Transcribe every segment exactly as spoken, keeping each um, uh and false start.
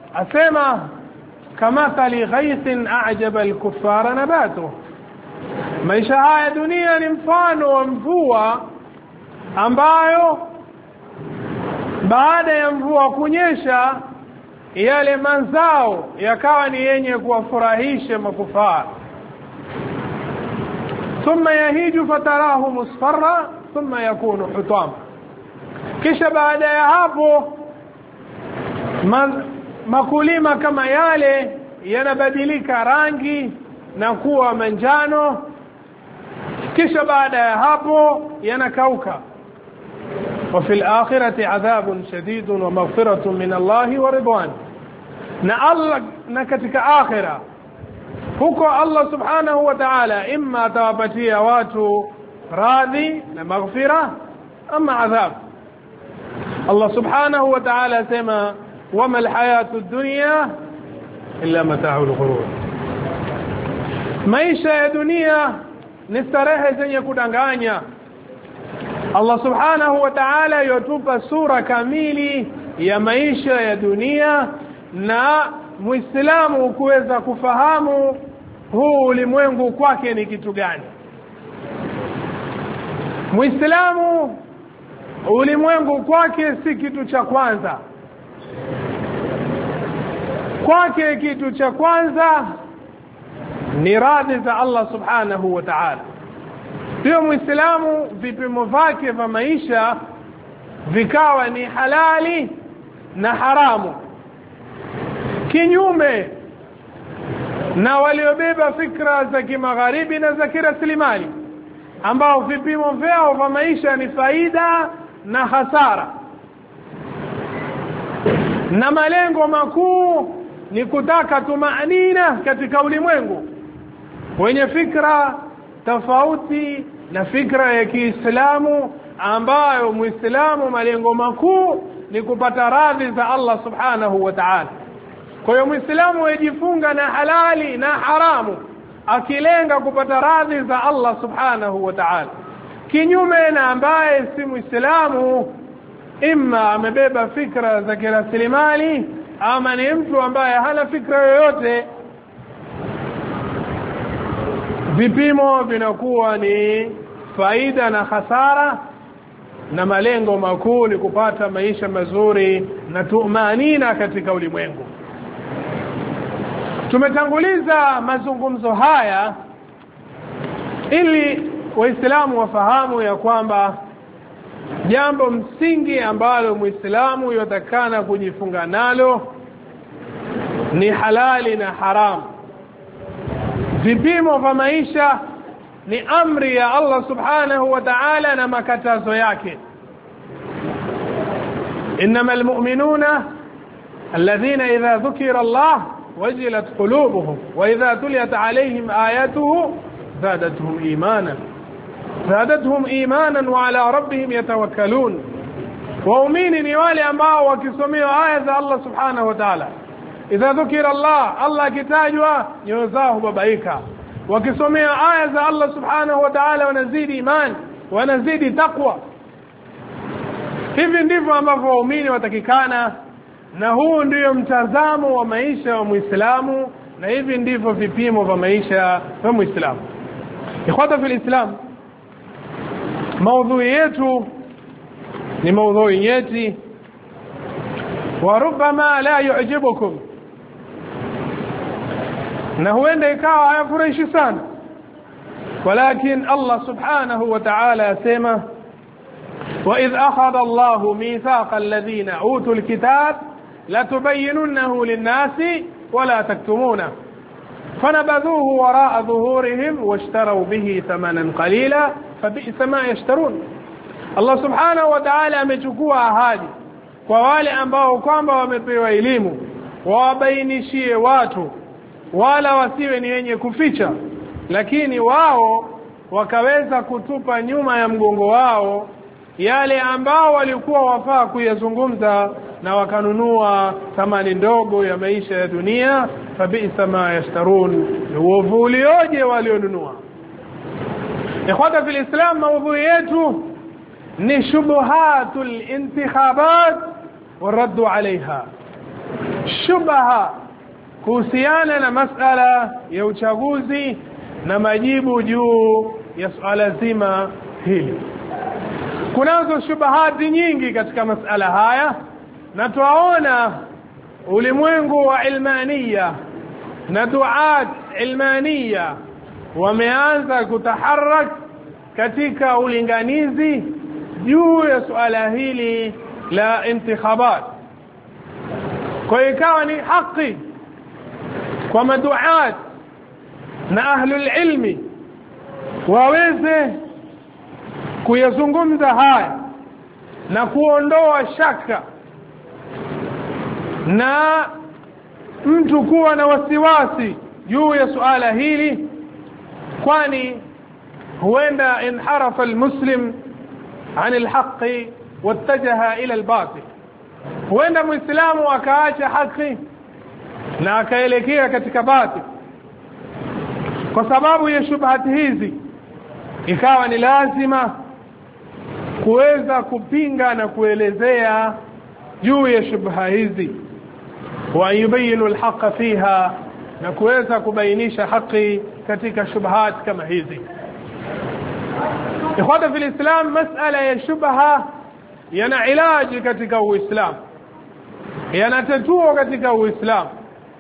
asema kamathali ghaythin a'jaba al-kuffara nabatuhu, maisha haya dunia ni mfano wa mvua ambayo baada ya mvua kunyesha yale mazao yakawa ni yenye kuwafurahisha makufara. thumma yahiju fatarahu musfarra thumma yakunu hutama, kisha baada ya hapo makulima kama yale yanabadilika rangi na kuwa manjano, kisha baada ya hapo yanakauka. وفي الآخرة عذاب شديد ومغفرة من الله ورضوان. na Allah na katika akhira huko Allah subhanahu wa ta'ala imma atawapatia watu radhi na maghfira ama adhab. Allah subhanahu wa ta'ala sema wama alhayatu ad-dunya illa mata'ul ghurur, maisha ya dunia ni starehe zenye kudanganya. Allah subhanahu wa ta'ala yotupa sura kamili ya maisha ya dunia, na muislamu kuweza kufahamu huu ulimwengu kwake ni kitu gani. Muislamu ulimwengu kwake si kitu cha kwanza. Kwake kitu cha kwanza ni radhi za Allah subhanahu wa ta'ala. Pia muislamu vipimo vyake vya maisha vikawa ni halali na haramu, kinyume na waliobeba fikra za kimagharibi na za kiraslimali ambao vipimo vyao vya maisha ni faida na hasara, na malengo makuu ni kutaka tumaanina katika ulimwengu. Wenye fikra tofauti na fikra ya Kiislamu ambayo muislamu malengo makuu ni kupata radhi za Allah subhanahu wa ta'ala. Kwa hiyo muislamu yajifunga na halali na haramu akilenga kupata radhi za Allah subhanahu wa ta'ala, kinyume na ambaye si muislamu, imma amebeba fikra za kiraslimali ama ni mtu ambaye hana fikra yoyote. Vipimo vinakuwa ni faida na hasara, na malengo makuu ni kupata maisha mazuri na tumanina katika ulimwengu. Tumetanguliza mazungumzo haya ili waislamu wafahamu ya kwamba jambo msingi ambalo muislamu yotakana kujifunga nalo ni halali na haramu. Vipimo vya maisha ni amri ya Allah subhanahu wa ta'ala na makatazo yake. innamal mu'minuna alladhina idha dhukira Allah wajilat qulubuhum wa idha tuliyat alayhim ayatuhu zadatuhum imanan zadatuhum imanan wa ala rabbihim yatawakkalun. Waumini ni wale ambao wakisomea aya za Allah subhanahu wa ta'ala, idha dhukira Allah, Allah kitajwa nyoyo zao hubabaika. Wakisomea aya za Allah subhanahu wa ta'ala wanazidi imani, wanazidi taqwa. Hivi ndivyo ambavyo waumini watakikana, na huu ndio mtazamo wa maisha wa Muislamu, na hivi ndivyo vipimo vya maisha wa Muislamu. Ikhwata fil Islam, maudhui yetu ni maudhui nyeti, wa rubbama la yu'jibukum, na huenda ikawa hayafurahishi sana, walakin Allah subhanahu wa ta'ala yasema وإذ أخذ الله ميثاق الذين أوتوا الكتاب لتبيننه للناس ولا تكتمونه فنبذوه وراء ظهورهم واشتروا به ثمنا قليلا فبئس ما يشترون. Allah subhanahu wa ta'ala amechukua ahadi kwa wale ambao kwamba wamepewa elimu wawabainishie watu wala wasiwe ni wenye kuficha, lakini wao wakaweza kutupa nyuma ya mgongo wao yale ambao walikuwa wafaa kuyazungumza, na wakanunua thamani ndogo ya maisha ya dunia. Fabisa ma yashtarun, uovu ulioje walionunua. Ikhwata fil Islam, maudhui yetu ni shubuhatul intikhabat waraddu alaiha. shubha kuhusiana na masala ya uchaguzi na majibu juu ya suala zima hili. Kunazo shubahati nyingi katika masala haya, na tuaona ulimwengu wa ilmania na duat ilmania wameanza kutaharak katika ulinganizi juu ya suala hili la intikhabat. Kwa ikawa ni haki kwa maduat na ahlul ilmi waweze kuyazungumza haya na kuondoa shaka na mtu kuwa na wasiwasi juu ya suala hili, kwani huenda inharafa almuslim عن الحق واتجه الى الباطل. huenda muislamu akaacha haki na akaelekea katika batil. Kwa sababu ya shubahati hizi ikawa ni lazima kuweza kupinga na kuelezea juu ya shubha hizi, wa yubayinu alhaqa fiha, na kuweza kubainisha haki katika shubhat kama hizi. ikhwata fil islam, masala ya shubha yana ilaji katika uislamu, yanatatua katika uislamu.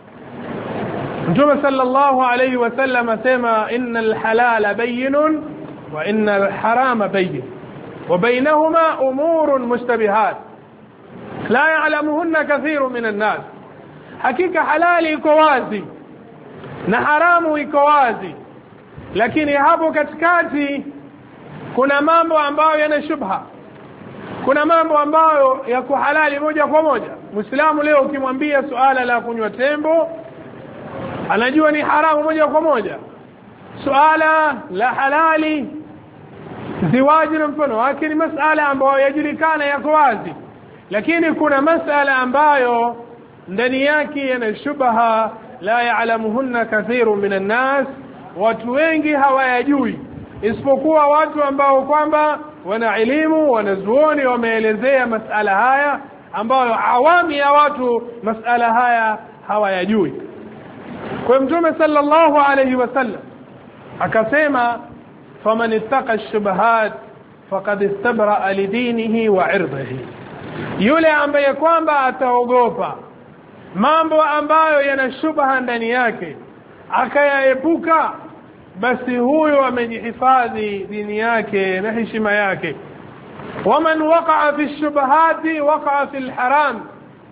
Mtume sallallahu alayhi wasallam asema innal halala bayyinun wa innal harama bayyin wa bainahuma umurun mushtabihat la ya'lamuhunna kathirun minan nas. Hakika halali iko wazi na haramu iko wazi, lakini hapo katikati kuna mambo ambayo yana shubha, kuna mambo ambayo yako halali moja kwa moja. Muislamu leo ukimwambia suala la kunywa tembo anajua ni haramu moja kwa moja. Suala la halali ziwaji na mfano wake ni masala ambayo yajulikana yako wazi, lakini kuna masala ambayo ndani yake yana shubha la ya'lamuhunna kathirun minan nas, watu wengi hawayajui isipokuwa watu ambao kwamba wana elimu, wanazuoni wameelezea masala haya ambayo awami ya watu masala haya hawayajui. Kwa Mtume sallallahu alayhi wasallam akasema faman ittaqa ash-shubuhat faqad istabra li dinihi wa irdihi, yule ambaye kwamba ataogopa mambo ambayo yana shubha ndani yake akayaepuka, basi huyo amejihifadhi dini yake na heshima yake. waman waqa'a fi ash-shubuhati waqa'a fi al-haram,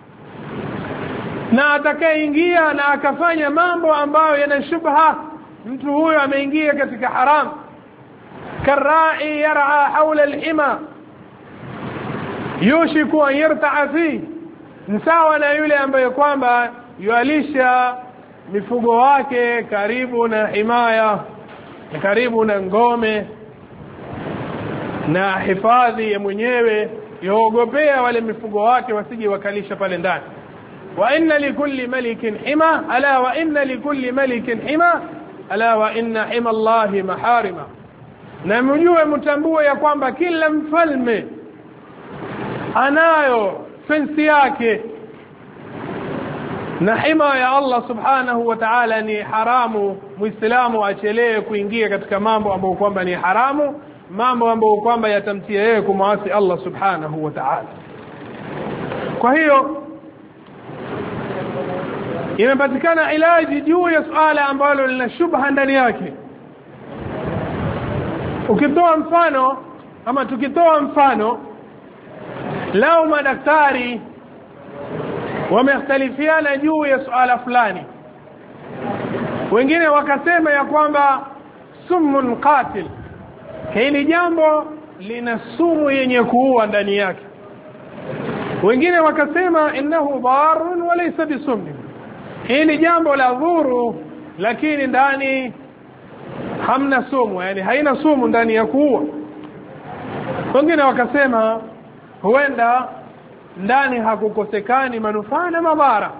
na atakayeingia na akafanya mambo ambayo yana shubha, mtu huyo ameingia katika haram. karai yar'a hawla al-hima yushiku an yarta'a fi, sawa na yule ambaye kwamba yualisha mifugo wake karibu na himaya, karibu na ngome na hifadhi ya mwenyewe, yuogopea wale mifugo wake wasije wakalisha pale ndani. wa inna likulli malikin hima ala wa inna likulli malikin hima ala wa inna hima Allahi maharima, na mjue mtambue ya kwamba kila mfalme anayo fensi yake, na hima ya Allah subhanahu wa ta'ala ni haramu muislamu achelee kuingia katika mambo ambayo kwamba ni haramu, mambo ambayo kwamba yatamtia yeye kumwasi Allah subhanahu wa ta'ala. Kwa hiyo imepatikana ilaji juu ya suala ambalo lina shubha ndani yake. Ukitoa mfano ama tukitoa mfano, lao madaktari wamekhtalifiana juu ya suala fulani, wengine wakasema ya kwamba sumun qatil, hili jambo lina sumu yenye kuua ndani yake. Wengine wakasema innahu darun wa laysa bisum, hili jambo la dhuru lakini ndani hamna sumu, yani haina sumu ndani ya kuua. Wengine wakasema huenda ndani hakukosekani manufaa na madhara.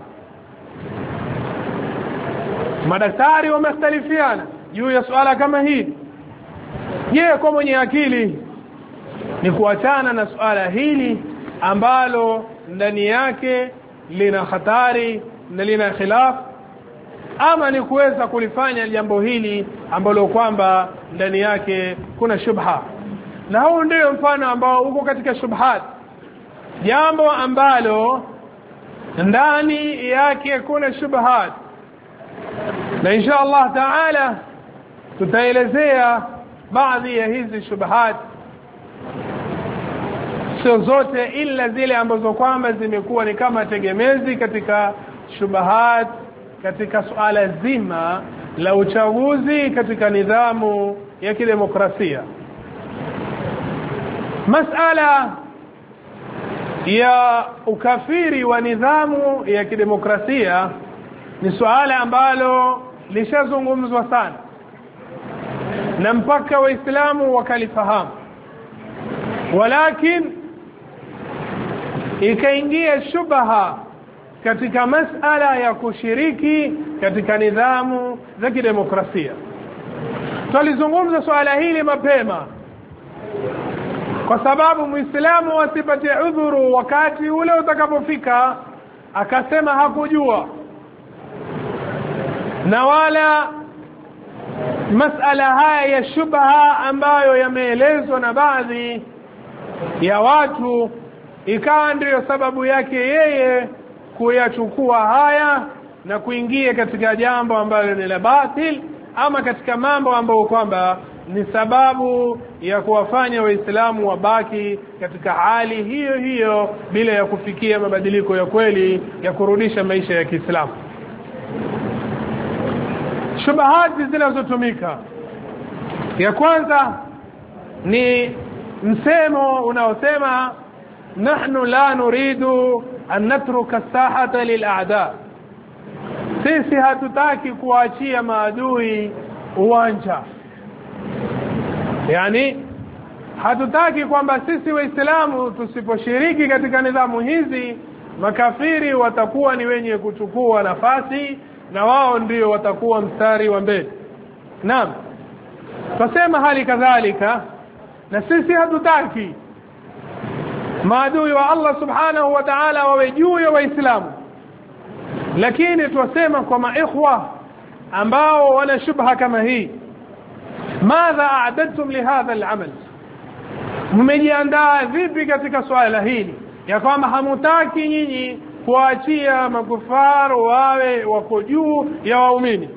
Madaktari wamekhtalifiana juu ya suala kama hili. Je, kwa mwenye akili ni kuachana na suala hili ambalo ndani yake lina hatari na lina khilaf, ama ni kuweza kulifanya jambo hili ambalo kwamba ndani yake kuna shubha. Na huu ndio mfano ambao uko katika shubhat, jambo ambalo ndani yake kuna shubhat, na insha Allah taala tutaelezea baadhi ya hizi shubhat, sio zote ila zile ambazo kwamba zimekuwa ni kama tegemezi katika shubhat katika suala zima la uchaguzi katika nidhamu ya kidemokrasia. Masala ya ukafiri wa nidhamu ya kidemokrasia ni suala ambalo lishazungumzwa sana na mpaka waislamu wakalifahamu, walakin ikaingia shubha katika masala ya kushiriki katika nidhamu za kidemokrasia. Tulizungumza swala hili mapema kwa sababu muislamu asipate udhuru wakati ule utakapofika akasema hakujua, na wala masala haya ya shubha ambayo yameelezwa na baadhi ya watu ikawa ndio sababu yake yeye kuyachukua haya na kuingia katika jambo ambalo ni la batil, ama katika mambo ambayo kwamba ni sababu ya kuwafanya waislamu wabaki katika hali hiyo hiyo bila ya kufikia mabadiliko ya kweli ya kurudisha maisha ya Kiislamu. Shubahati zinazotumika, ya kwanza ni msemo unaosema nahnu la nuridu an natruka as-sahata lil-a'da, sisi hatutaki kuachia maadui uwanja. Yani hatutaki kwamba sisi waislamu tusiposhiriki katika nidhamu hizi makafiri watakuwa ni wenye kuchukua nafasi na wao ndio watakuwa mstari wa mbele. Naam, tusema hali kadhalika na sisi hatutaki maadui wa Allah subhanahu wa ta'ala wawe juu ya waislamu, lakini tuwasema kwa maikhwa ambao wana shubha kama hii, madha a'dadtum li hadha al-amal, mmejiandaa vipi katika swala hili ya kwamba hamutaki nyinyi kuachia makufaru wawe wako juu ya waumini?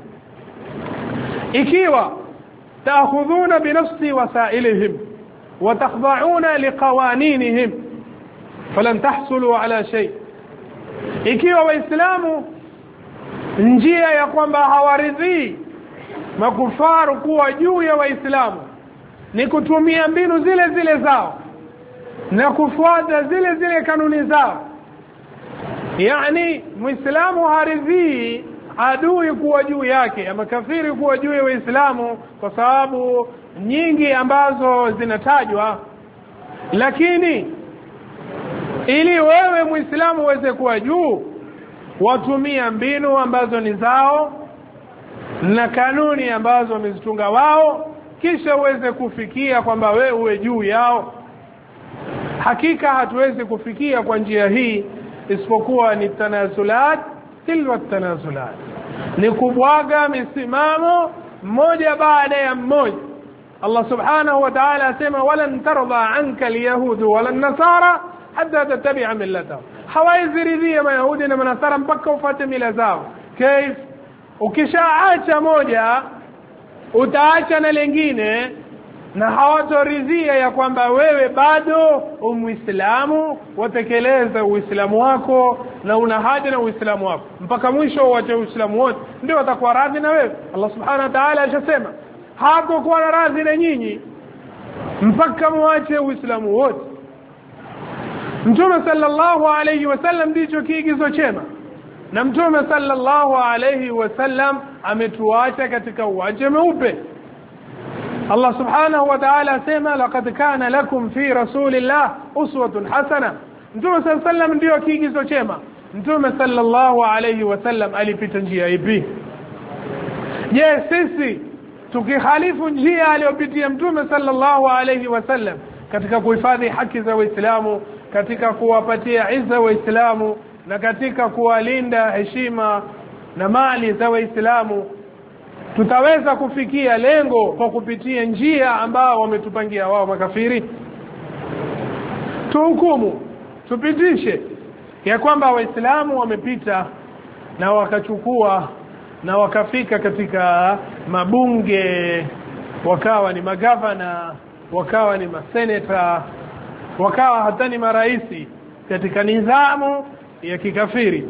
Ikiwa taakhudhuna binafsi wasailihim wa takhda'una liqawaninihim falan tahsulu ala shay, ikiwa waislamu njia ya kwamba hawaridhii makufaru kuwa juu ya waislamu ni kutumia mbinu zile zile zao na kufuata zile zile kanuni zao, yani muislamu haridhii adui kuwa juu yake ama kafiri kuwa juu ya waislamu kwa sababu nyingi ambazo zinatajwa, lakini ili wewe muislamu uweze kuwa juu watumia mbinu ambazo ni zao na kanuni ambazo wamezitunga wao, kisha uweze kufikia kwamba wewe uwe juu yao. Hakika hatuwezi kufikia kwa njia hii isipokuwa ni tanazulat tilwa tanazulat, ni kubwaga misimamo mmoja baada ya mmoja. Allah subhanahu wa ta'ala asema walan tarda anka alyahudu wala nasara hatta tattabi'a millatahum, hawaizi ridhia mayahudi na manasara mpaka ufuate mila zao. Kaif? Ukishaacha moja utaacha na lingine, na hawatoridhia ya kwamba wewe bado umuislamu, watekeleza uislamu wako na una haja na uislamu wako mpaka mwisho uache uislamu wote, ndio watakuwa radhi na wewe. Allah subhanahu wa ta'ala ashasema hako kuwa na radhi na nyinyi mpaka muache uislamu wote. Mtume sallallahu alayhi wasallam ndicho kiigizo chema, na Mtume sallallahu alayhi wasallam ametuacha katika uwanja mweupe. Allah subhanahu wa ta'ala asema laqad kana lakum fi rasulillah uswatun hasana. Mtume sallallahu alayhi wasallam ndio kiigizo chema. Mtume sallallahu alayhi wasallam alipita njia ipi? Je, sisi tukihalifu njia aliyopitia Mtume sallallahu alayhi wasallam katika kuhifadhi haki za Waislamu, katika kuwapatia izza Waislamu, na katika kuwalinda heshima na mali za Waislamu, tutaweza kufikia lengo kwa kupitia njia ambao wametupangia wao makafiri? Tuhukumu, tupitishe ya kwamba Waislamu wamepita na wakachukua na wakafika katika mabunge, wakawa ni magavana, wakawa ni maseneta, wakawa hata ni maraisi katika nidhamu ya kikafiri.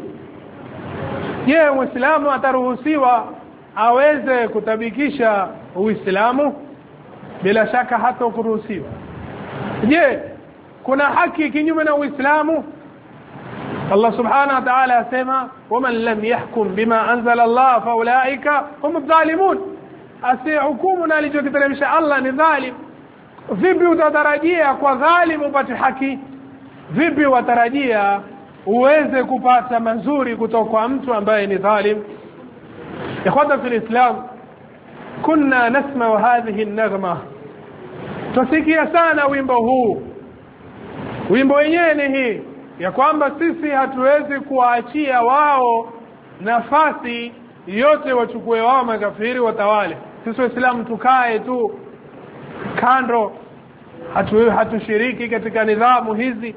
Je, Muislamu ataruhusiwa aweze kutabikisha Uislamu? Bila shaka hata kuruhusiwa. Je, kuna haki kinyume na Uislamu? Allah subhanahu wa ta'ala asema, waman lam yahkum bima anzala Allah faulaika hum adh-dhalimun. Asihukumu na alichokiteremsha Allah ni dhalim. Vipi utatarajia kwa dhalim upate haki? Vipi watarajia uweze kupata mazuri kutoka kwa mtu ambaye ni dhalim? Ikhwata fil Islam, kunna nasma hadhihi an-naghma, tusikia sana wimbo huu. Wimbo wenyewe ni hii ya kwamba sisi hatuwezi kuwaachia wao nafasi yote wachukue wao makafiri watawale. Sisi Waislamu tukae tu kando, hatu hatushiriki katika nidhamu hizi.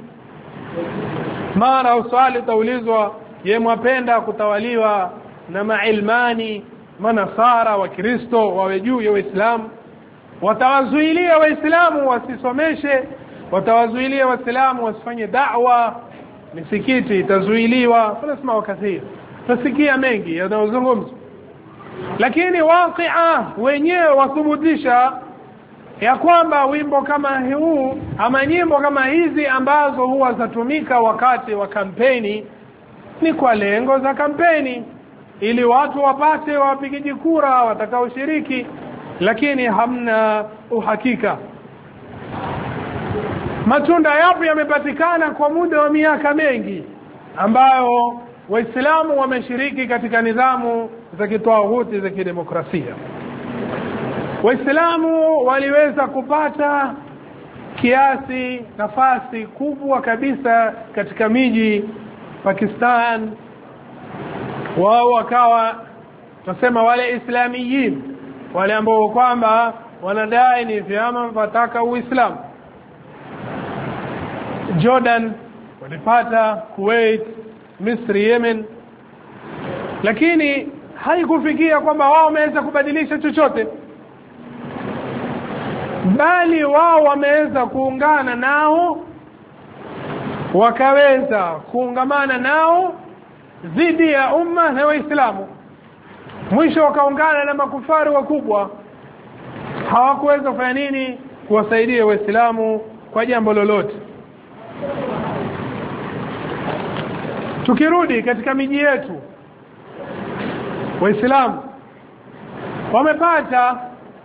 Mara uswali taulizwa, ye mwapenda kutawaliwa na mailmani, manasara wa Kristo wawe juu ya Waislamu? Watawazuilia Waislamu wasisomeshe, watawazuilia Waislamu wasifanye da'wa, misikiti itazuiliwa. Tunasema wakati tusikia mengi yanayozungumzwa, lakini waqi'a wenyewe wathibitisha ya kwamba wimbo kama huu ama nyimbo kama hizi ambazo huwa zatumika wakati wa kampeni ni kwa lengo za kampeni, ili watu wapate wapigaji kura watakaoshiriki, lakini hamna uhakika. Matunda yapo yamepatikana kwa muda wa miaka mengi ambayo Waislamu wameshiriki katika nidhamu za kitawuti za kidemokrasia. Waislamu waliweza kupata kiasi nafasi kubwa kabisa katika miji Pakistan. Wao wakawa tunasema wale islamiyin, wale ambao kwamba wanadai ni vyama wataka Uislamu. Jordan walipata, Kuwait, Misri, Yemen, lakini haikufikia kwamba wao wameweza kubadilisha chochote, bali wao wameweza kuungana nao, wakaweza kuungamana nao dhidi ya umma na Waislamu. Mwisho wakaungana na makufari wakubwa, hawakuweza kufanya nini kuwasaidia Waislamu kwa jambo lolote. Tukirudi katika miji yetu, Waislamu wamepata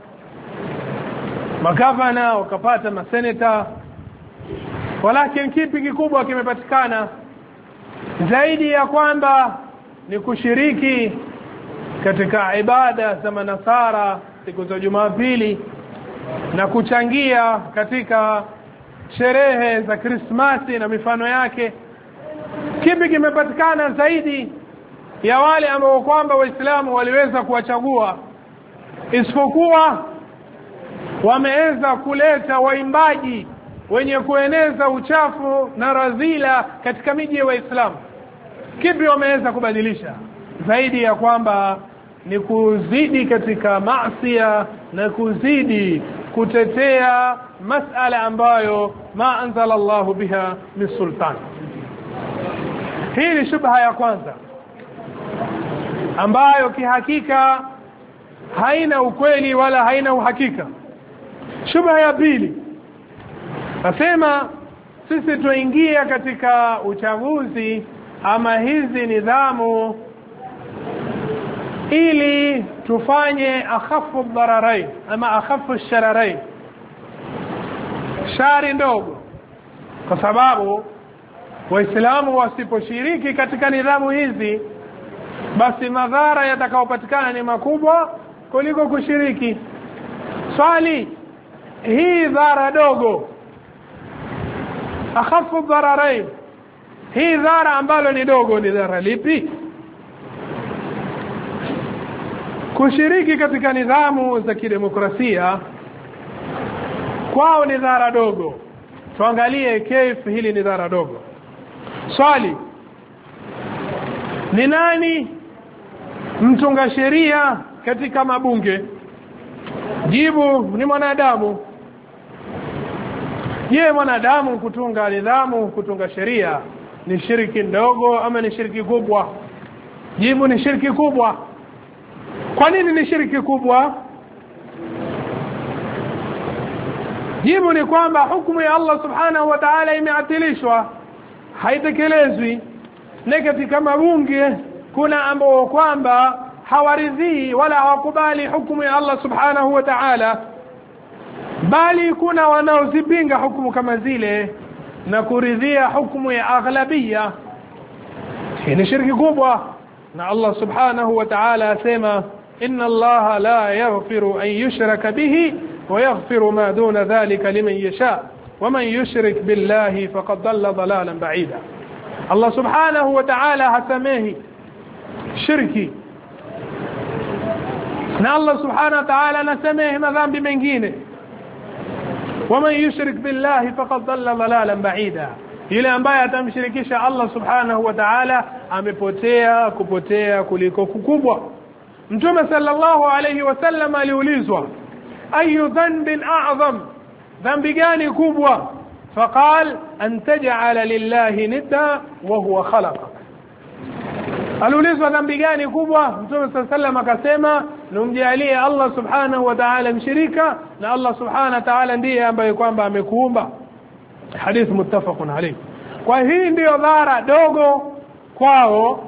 magavana, wakapata maseneta, walakini kipi kikubwa kimepatikana zaidi ya kwamba ni kushiriki katika ibada za manasara siku za Jumapili na kuchangia katika sherehe za Krismasi na mifano yake? Kipi kimepatikana zaidi ya wale ambao kwamba Waislamu waliweza kuwachagua, isipokuwa wameweza kuleta waimbaji wenye kueneza uchafu na radhila katika miji ya Waislamu? Kipi wameweza kubadilisha zaidi ya kwamba ni kuzidi katika maasiya na kuzidi kutetea masala ambayo ma anzala Allahu biha min sultan? Hii ni shubha ya kwanza ambayo kihakika haina ukweli wala haina uhakika. Shubha ya pili, nasema sisi tuingia katika uchaguzi ama hizi nidhamu ili tufanye akhafu dhararain ama akhafu shararain, shari ndogo, kwa sababu Waislamu wasiposhiriki katika nidhamu hizi, basi madhara yatakayopatikana ni makubwa kuliko kushiriki. Swali, hii dhara dogo, akhafu dhararain, hii dhara ambalo ni dogo ni dhara lipi? Kushiriki katika nidhamu za kidemokrasia kwao ni dhara dogo. Tuangalie kaifa hili ni dhara dogo. Swali: ni nani mtunga sheria katika mabunge? Jibu: ni mwanadamu. Je, mwanadamu kutunga nidhamu, kutunga sheria ni shiriki ndogo ama ni shiriki kubwa? Jibu: ni shiriki kubwa. Kwa nini ni shiriki kubwa? Jibu ni kwamba hukumu ya Allah subhanahu wa ta'ala imeatilishwa, haitekelezwi. Na katika mabunge kuna ambao kwamba hawaridhii wala hawakubali hukumu ya Allah subhanahu wa ta'ala, bali kuna wanaozipinga hukumu kama zile na kuridhia hukumu ya aghlabia. Hii ni shirki kubwa, na Allah subhanahu wa ta'ala asema: inna Allah la yaghfiru an yushraka bihi wa yaghfiru ma duna dhalika liman yasha wa man yushrik billahi faqad dhalla dhalalan ba'ida. Allah subhanahu wa ta'ala hasamehi shirki, na Allah subhanahu wa ta'ala anasamehe madhambi mengine. ومن يشرك بالله فقد ضل ضلالا بعيدا. Yule ambaye atamshirikisha Allah subhanahu wa ta'ala amepotea kupotea kuliko kukubwa. Mtume sallallahu alayhi wasallam aliulizwa: ayu dhanbin a'zam, dhambi gani kubwa? Faqal: an taj'ala lillahi nidda wa huwa khalaqak. Aliulizwa dhambi gani kubwa? Mtume sallallahu alayhi wasallam akasema: numjalie Allah subhanahu wa ta'ala mshirika, na Allah subhanahu wa ta'ala ndiye ambaye kwamba amekuumba. Hadith muttafaqun alayh. Kwa hii ndio dhara dogo kwao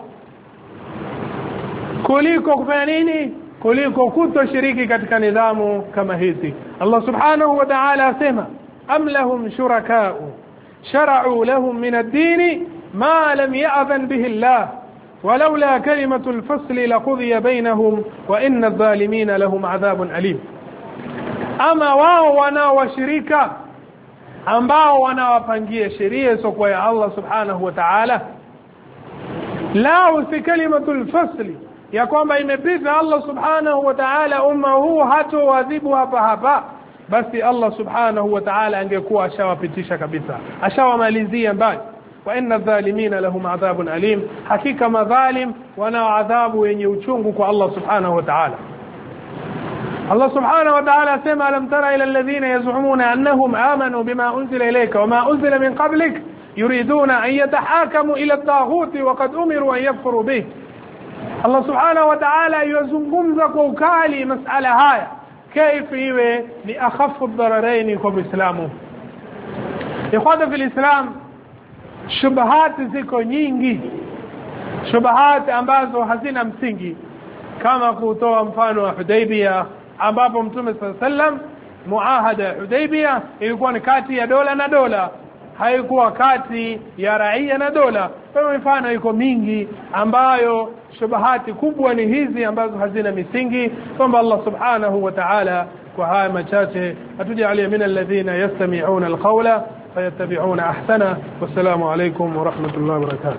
kuliko kufanya nini? Kuliko kutoshiriki katika nidhamu kama hizi. Allah subhanahu wa ta'ala asema: am lahum shuraka'u shara'u lahum min ad-din ma lam ya'dhan bihi Allah ولولا كلمة الفصل لقضي بينهم وإن الظالمين لهم عذاب أليم. أما wao wanaowashirika ambao wanawapangia sheria sio ya Allah subhanahu wa ta'ala, la usi kalimatul fasli ya kwamba imepita Allah subhanahu wa ta'ala umma huu hatoadhibu hapa hapa, basi Allah subhanahu wa ta'ala angekuwa ashawapitisha kabisa, ashawamalizia mbali. wa inna adh-dhalimina lahum adhabun alim, hakika madhalim wana adhabu yenye uchungu kwa Allah subhanahu wa ta'ala. Allah subhanahu wa ta'ala asema: alam tara ila alladhina yaz'umuna annahum amanu bima unzila ilayka wama unzila min qablik yuriduna an yatahakamu ila at-taghuti wa qad umiru an yakfuru bih. Allah subhanahu wa ta'ala yuzungumza kwa ukali masala haya, kaifa iwe ni akhafu ad-dararain kwa Uislamu. Ikhwana fil Islam, shubahati ziko nyingi, shubahati ambazo hazina msingi, kama kutoa mfano wa Hudaybiyah, ambapo Mtume sallallahu alayhi wasallam, muahada Hudaybiyah ilikuwa ni kati ya dola na dola, haikuwa kati ya raia na dola. Kwa mfano iko mingi ambayo shubahati kubwa ni hizi ambazo hazina misingi. Kwamba Allah subhanahu wa ta'ala kwa haya machache atujalie min alladhina yastami'una alqawla fayattabi'una ahsana. Wassalamu alaykum wa rahmatullahi wa barakatuh.